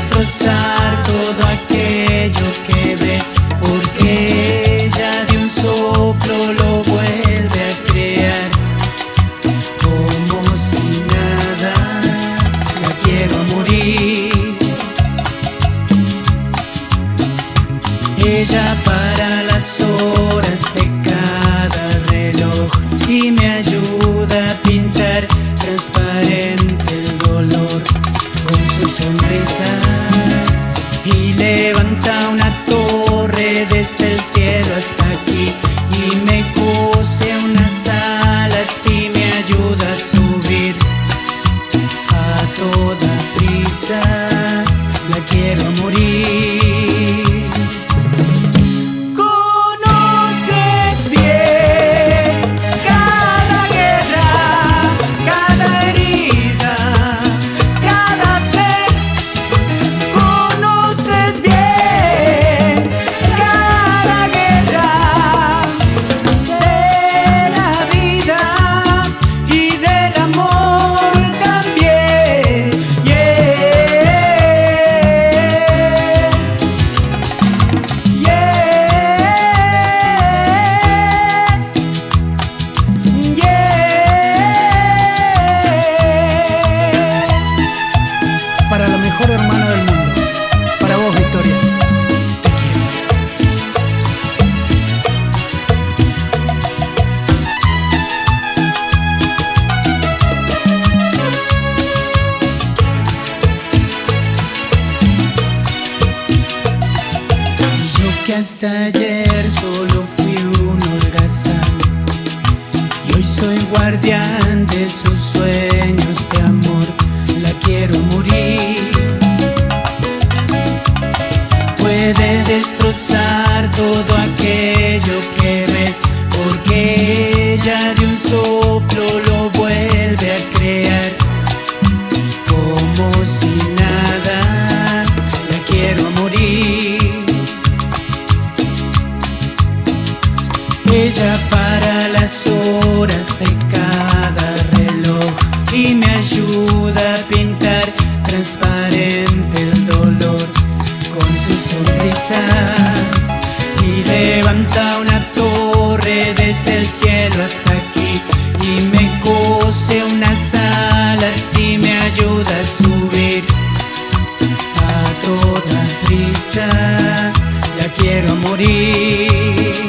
destrozar todo aquello que ve, porque ella de un soplo lo vuelve a crear. Como si nada, la quiero morir. Ella para las horas de cada reloj y me ayuda a pintar transparente el dolor con su sonrisa, y levanta una torre desde el cielo hasta aquí y me cose unas alas y me ayuda a subir a toda prisa. La quiero morir. Para la mejor hermana del mundo, para vos, Victoria, te quiero. Yo que hasta ayer solo fui un holgazán y hoy soy guardián de sus sueños de amor. La quiero morir. Puede destrozar todo aquello que ve, porque ella de un soplo lo vuelve a crear. Como si nada, la quiero morir. Ella para las horas de cada reloj y me ayuda a pintar transparente el dolor con su sonrisa, y levanta una torre desde el cielo hasta aquí y me cose unas alas y me ayuda a subir a toda prisa. La quiero morir.